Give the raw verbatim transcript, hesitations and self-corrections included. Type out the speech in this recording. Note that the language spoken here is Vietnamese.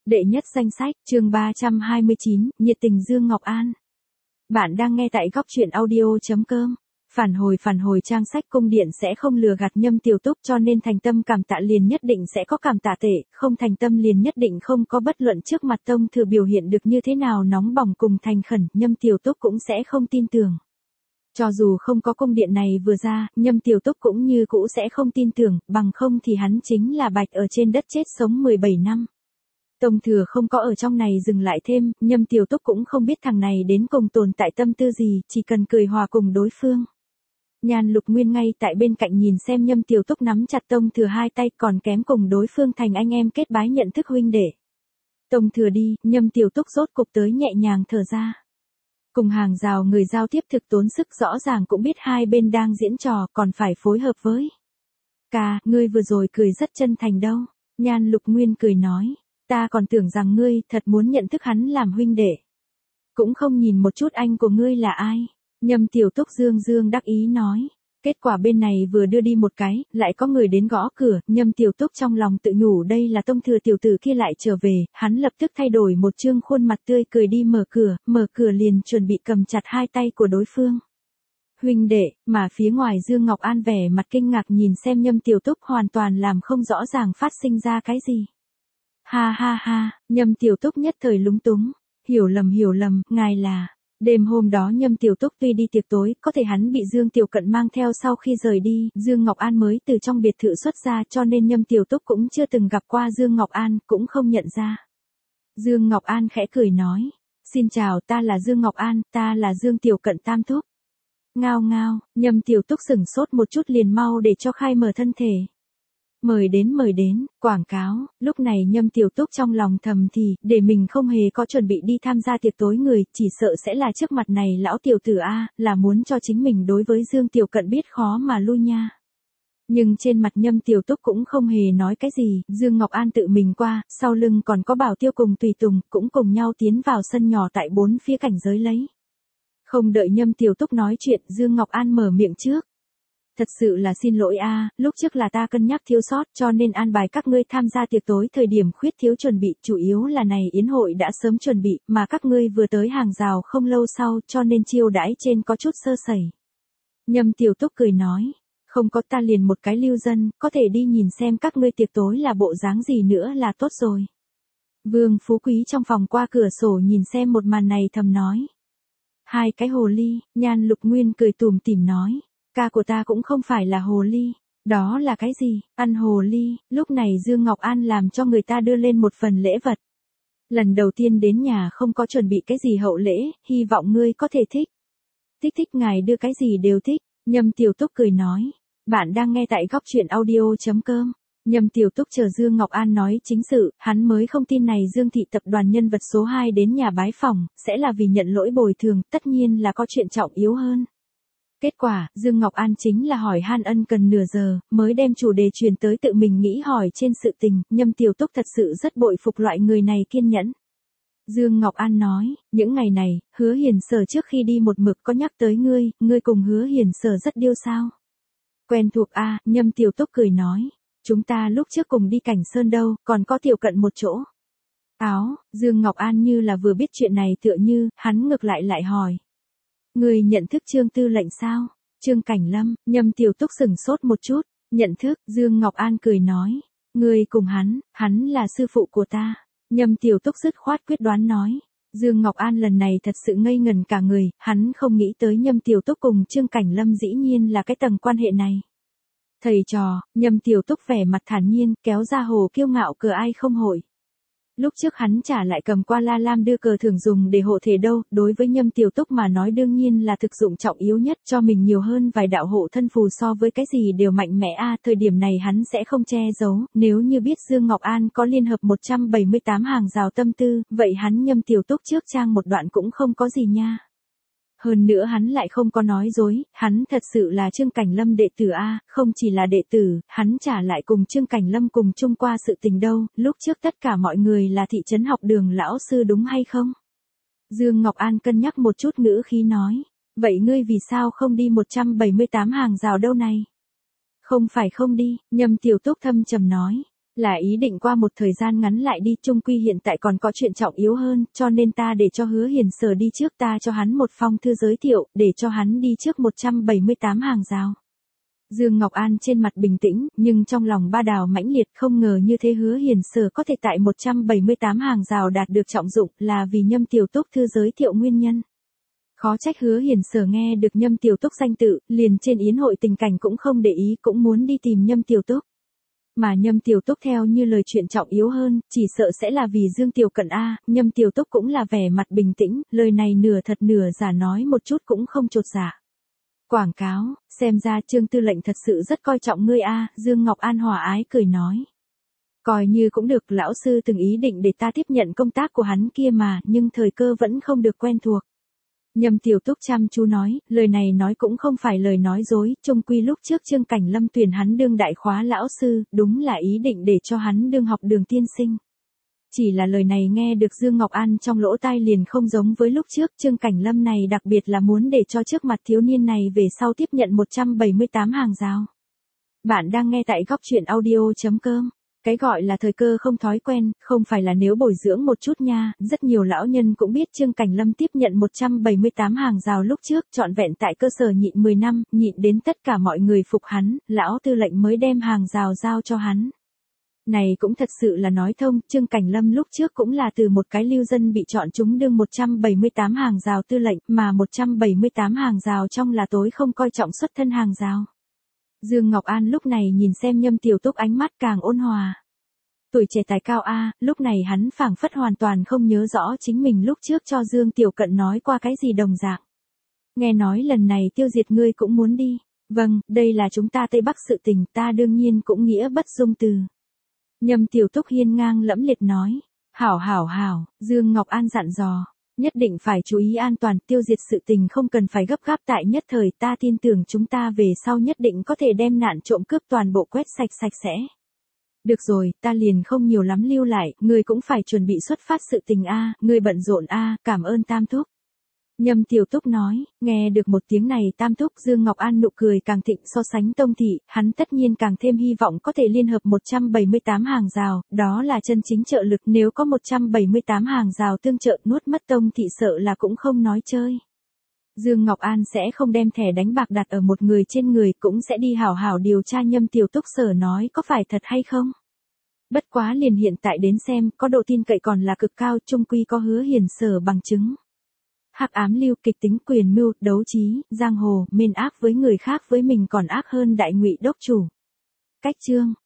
Đệ nhất danh sách, chương ba trăm hai mươi chín, nhiệt tình Dương Ngọc An. Bạn đang nghe tại góc truyện audio chấm com. Phản hồi phản hồi trang sách cung điện sẽ không lừa gạt Nhâm Tiểu Túc, cho nên thành tâm cảm tạ liền nhất định sẽ có cảm tạ tệ, không thành tâm liền nhất định không có. Bất luận trước mặt Tông Thừa biểu hiện được như thế nào nóng bỏng cùng thành khẩn, Nhâm Tiểu Túc cũng sẽ không tin tưởng. Cho dù không có cung điện này vừa ra, Nhâm Tiểu Túc cũng như cũ sẽ không tin tưởng, bằng không thì hắn chính là bạch ở trên đất chết sống mười bảy năm. Tông Thừa không có ở trong này dừng lại thêm, Nhâm Tiểu Túc cũng không biết thằng này đến cùng tồn tại tâm tư gì, chỉ cần cười hòa cùng đối phương. Nhan Lục Nguyên ngay tại bên cạnh nhìn xem Nhâm Tiểu Túc nắm chặt Tông Thừa hai tay, còn kém cùng đối phương thành anh em kết bái nhận thức huynh đệ. Tông Thừa đi, Nhâm Tiểu Túc rốt cục tới nhẹ nhàng thở ra. Cùng hàng rào người giao tiếp thực tốn sức, rõ ràng cũng biết hai bên đang diễn trò, còn phải phối hợp với. Ca, ngươi vừa rồi cười rất chân thành đâu. Nhan Lục Nguyên cười nói. Ta còn tưởng rằng ngươi thật muốn nhận thức hắn làm huynh đệ. Cũng không nhìn một chút anh của ngươi là ai. Nhâm Tiểu Túc dương dương đắc ý nói. Kết quả bên này vừa đưa đi một cái, lại có người đến gõ cửa. Nhâm Tiểu Túc trong lòng tự nhủ đây là Tông Thừa tiểu tử kia lại trở về. Hắn lập tức thay đổi một trương khuôn mặt tươi cười đi mở cửa, mở cửa liền chuẩn bị cầm chặt hai tay của đối phương. Huynh đệ, mà phía ngoài Dương Ngọc An vẻ mặt kinh ngạc nhìn xem Nhâm Tiểu Túc, hoàn toàn làm không rõ ràng phát sinh ra cái gì. Ha ha ha, Nhâm Tiểu Túc nhất thời lúng túng. Hiểu lầm hiểu lầm, ngài là... Đêm hôm đó Nhâm Tiểu Túc tuy đi tiệc tối, có thể hắn bị Dương Tiểu Cận mang theo sau khi rời đi, Dương Ngọc An mới từ trong biệt thự xuất ra, cho nên Nhâm Tiểu Túc cũng chưa từng gặp qua Dương Ngọc An, cũng không nhận ra. Dương Ngọc An khẽ cười nói, xin chào, ta là Dương Ngọc An, ta là Dương Tiểu Cận tam thúc. Ngao ngao, Nhâm Tiểu Túc sửng sốt một chút liền mau để cho khai mở thân thể. Mời đến mời đến, quảng cáo. Lúc này Nhâm Tiểu Túc trong lòng thầm thì, để mình không hề có chuẩn bị đi tham gia tiệc tối người, chỉ sợ sẽ là trước mặt này lão tiểu tử A, là muốn cho chính mình đối với Dương Tiểu Cận biết khó mà lui nha. Nhưng trên mặt Nhâm Tiểu Túc cũng không hề nói cái gì, Dương Ngọc An tự mình qua, sau lưng còn có Bảo Tiêu cùng Tùy Tùng, cũng cùng nhau tiến vào sân nhỏ tại bốn phía cảnh giới lấy. Không đợi Nhâm Tiểu Túc nói chuyện, Dương Ngọc An mở miệng trước. Thật sự là xin lỗi a, lúc trước là ta cân nhắc thiếu sót, cho nên an bài các ngươi tham gia tiệc tối thời điểm khuyết thiếu chuẩn bị, chủ yếu là này yến hội đã sớm chuẩn bị, mà các ngươi vừa tới hàng rào không lâu sau, cho nên chiêu đãi trên có chút sơ sẩy. Nhâm Tiểu Túc cười nói, không có, ta liền một cái lưu dân, có thể đi nhìn xem các ngươi tiệc tối là bộ dáng gì nữa là tốt rồi. Vương Phú Quý trong phòng qua cửa sổ nhìn xem một màn này thầm nói. Hai cái hồ ly, Nhan Lục Nguyên cười tủm tỉm nói. Ca của ta cũng không phải là hồ ly. Đó là cái gì? Ăn hồ ly. Lúc này Dương Ngọc An làm cho người ta đưa lên một phần lễ vật. Lần đầu tiên đến nhà không có chuẩn bị cái gì hậu lễ, hy vọng ngươi có thể thích. Thích thích, ngài đưa cái gì đều thích. Nhâm Tiểu Túc cười nói. Bạn đang nghe tại góc truyện audio chấm com. Nhâm Tiểu Túc chờ Dương Ngọc An nói chính sự, hắn mới không tin này Dương thị tập đoàn nhân vật số hai đến nhà bái phỏng, sẽ là vì nhận lỗi bồi thường, tất nhiên là có chuyện trọng yếu hơn. Kết quả, Dương Ngọc An chính là hỏi han ân cần nửa giờ, mới đem chủ đề truyền tới tự mình nghĩ hỏi trên sự tình, Nhâm Tiểu Túc thật sự rất bội phục loại người này kiên nhẫn. Dương Ngọc An nói, những ngày này, Hứa Hiền Sở trước khi đi một mực có nhắc tới ngươi, ngươi cùng Hứa Hiền Sở rất điêu sao. Quen thuộc a, Nhâm Tiểu Túc cười nói, chúng ta lúc trước cùng đi Cảnh Sơn đâu, còn có Tiểu Cận một chỗ. Áo, Dương Ngọc An như là vừa biết chuyện này tựa như, hắn ngược lại lại hỏi. Người nhận thức Trương Tư lệnh sao? Trương Cảnh Lâm, Nhâm Tiểu Túc sửng sốt một chút, nhận thức, Dương Ngọc An cười nói. Người cùng hắn, hắn là sư phụ của ta. Nhâm Tiểu Túc dứt khoát quyết đoán nói. Dương Ngọc An lần này thật sự ngây ngần cả người, hắn không nghĩ tới Nhâm Tiểu Túc cùng Trương Cảnh Lâm dĩ nhiên là cái tầng quan hệ này. Thầy trò, Nhâm Tiểu Túc vẻ mặt thản nhiên, kéo ra hồ kiêu ngạo cờ ai không hội. Lúc trước hắn trả lại cầm qua La Lam đưa cờ thường dùng để hộ thể đâu, đối với Nhâm Tiểu Túc mà nói đương nhiên là thực dụng trọng yếu nhất, cho mình nhiều hơn vài đạo hộ thân phù so với cái gì đều mạnh mẽ a, thời điểm này hắn sẽ không che giấu, nếu như biết Dương Ngọc An có liên hợp một trăm bảy mươi tám hàng rào tâm tư, vậy hắn Nhâm Tiểu Túc trước trang một đoạn cũng không có gì nha. Hơn nữa hắn lại không có nói dối, hắn thật sự là Trương Cảnh Lâm đệ tử A, không chỉ là đệ tử, hắn trả lại cùng Trương Cảnh Lâm cùng chung qua sự tình đâu, lúc trước tất cả mọi người là thị trấn học đường lão sư đúng hay không? Dương Ngọc An cân nhắc một chút ngữ khí nói, vậy ngươi vì sao không đi một trăm bảy mươi tám hàng rào đâu này? Không phải không đi, Nhâm Tiểu Túc thâm trầm nói, Là ý định qua một thời gian ngắn lại đi, chung quy hiện tại còn có chuyện trọng yếu hơn, cho nên ta để cho Hứa Hiền Sở đi trước, ta cho hắn một phong thư giới thiệu, để cho hắn đi trước một trăm bảy mươi tám hàng rào. Dương Ngọc An trên mặt bình tĩnh, nhưng trong lòng ba đào mãnh liệt, không ngờ như thế Hứa Hiền Sở có thể tại một trăm bảy mươi tám hàng rào đạt được trọng dụng, là vì Nhâm Tiểu Túc thư giới thiệu nguyên nhân. Khó trách Hứa Hiền Sở nghe được Nhâm Tiểu Túc danh tự, liền trên yến hội tình cảnh cũng không để ý, cũng muốn đi tìm Nhâm Tiểu Túc. Mà Nhâm Tiểu Túc theo như lời chuyện trọng yếu hơn, chỉ sợ sẽ là vì Dương Tiểu Cận a. Nhâm Tiểu Túc cũng là vẻ mặt bình tĩnh, lời này nửa thật nửa giả, nói một chút cũng không chột dạ. Quảng cáo, xem ra Trương tư lệnh thật sự rất coi trọng ngươi a. Dương Ngọc An hòa ái cười nói. Coi như cũng được, lão sư từng ý định để ta tiếp nhận công tác của hắn kia mà, nhưng thời cơ vẫn không được quen thuộc. Nhâm Tiểu Túc chăm chú nói, lời này nói cũng không phải lời nói dối, chung quy lúc trước Trương Cảnh Lâm tuyển hắn đương đại khóa lão sư, đúng là ý định để cho hắn đương học đường tiên sinh. Chỉ là lời này nghe được Dương Ngọc An trong lỗ tai liền không giống với lúc trước, Trương Cảnh Lâm này đặc biệt là muốn để cho trước mặt thiếu niên này về sau tiếp nhận một trăm bảy mươi tám hàng rào. Bạn đang nghe tại góc truyện audio chấm com. Cái gọi là thời cơ không thói quen, không phải là nếu bồi dưỡng một chút nha, rất nhiều lão nhân cũng biết Trương Cảnh Lâm tiếp nhận một trăm bảy mươi tám hàng rào lúc trước, trọn vẹn tại cơ sở nhịn mười năm, nhịn đến tất cả mọi người phục hắn, lão tư lệnh mới đem hàng rào giao cho hắn. Này cũng thật sự là nói thông, Trương Cảnh Lâm lúc trước cũng là từ một cái lưu dân bị chọn chúng đương một trăm bảy mươi tám hàng rào tư lệnh, mà một trăm bảy mươi tám hàng rào trong là tối không coi trọng xuất thân hàng rào. Dương Ngọc An lúc này nhìn xem Nhâm Tiểu Túc ánh mắt càng ôn hòa. Tuổi trẻ tài cao a, lúc này hắn phảng phất hoàn toàn không nhớ rõ chính mình lúc trước cho Dương Tiểu Cận nói qua cái gì đồng dạng. Nghe nói lần này tiêu diệt ngươi cũng muốn đi. Vâng, đây là chúng ta Tây Bắc sự tình, ta đương nhiên cũng nghĩa bất dung từ. Nhâm Tiểu Túc hiên ngang lẫm liệt nói. Hảo hảo hảo, Dương Ngọc An dặn dò. Nhất định phải chú ý an toàn, tiêu diệt sự tình không cần phải gấp gáp tại nhất thời, ta tin tưởng chúng ta về sau nhất định có thể đem nạn trộm cướp toàn bộ quét sạch sạch sẽ. Được rồi, ta liền không nhiều lắm lưu lại, ngươi cũng phải chuẩn bị xuất phát sự tình a, ngươi bận rộn a, cảm ơn Tam Thúc. Nhâm Tiểu Túc nói, nghe được một tiếng này Tam Thúc, Dương Ngọc An nụ cười càng thịnh, so sánh Tông thị, hắn tất nhiên càng thêm hy vọng có thể liên hợp một trăm bảy mươi tám hàng rào, đó là chân chính trợ lực, nếu có một trăm bảy mươi tám hàng rào tương trợ nuốt mất Tông thị sợ là cũng không nói chơi. Dương Ngọc An sẽ không đem thẻ đánh bạc đặt ở một người trên người, cũng sẽ đi hảo hảo điều tra Nhâm Tiểu Túc sở nói có phải thật hay không. Bất quá liền hiện tại đến xem, có độ tin cậy còn là cực cao, chung quy có Hứa Hiền Sở bằng chứng. Hắc ám lưu, kịch tính, quyền mưu, đấu trí, giang hồ, mên ác với người khác với mình còn ác hơn đại ngụy đốc chủ. Cách chương